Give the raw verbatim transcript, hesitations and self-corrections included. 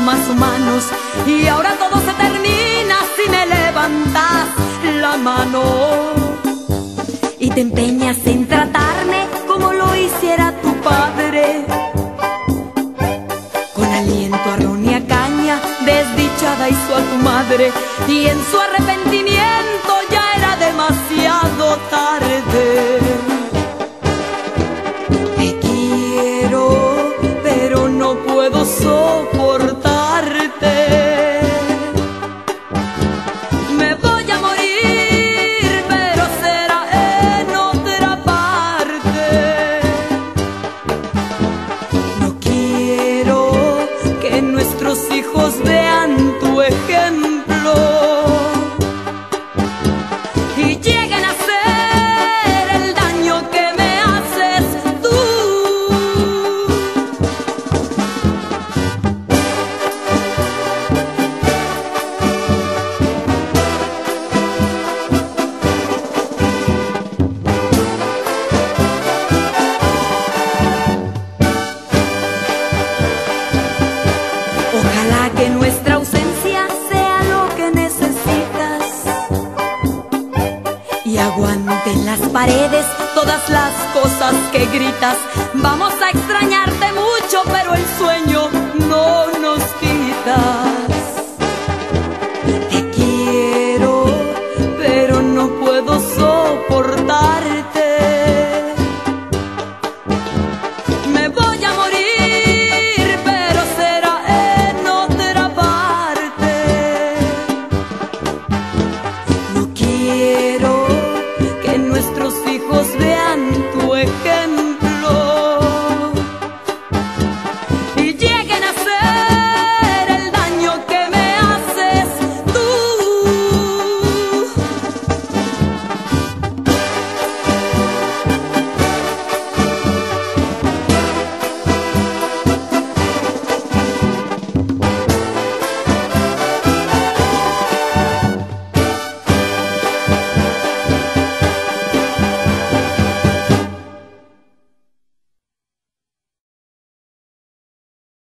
más humanos. Y ahora todo se termina si me levantas la mano y te empeñas en tratarme como lo hiciera tu padre, con aliento a ron y a caña, desdichada hizo a tu madre, y en su arrepentimiento ya era demasiado tarde. Te quiero, pero no puedo soportarte. Me voy a morir, pero será en otra parte. No quiero que nuestros hijos vean tu ejemplo y lleguen a hacer el daño que me haces tú. Ojalá que nuestra ausencia sea lo que necesitas y aguanten las paredes todas las cosas que gritas. Vamos a extrañarte mucho, pero el sueño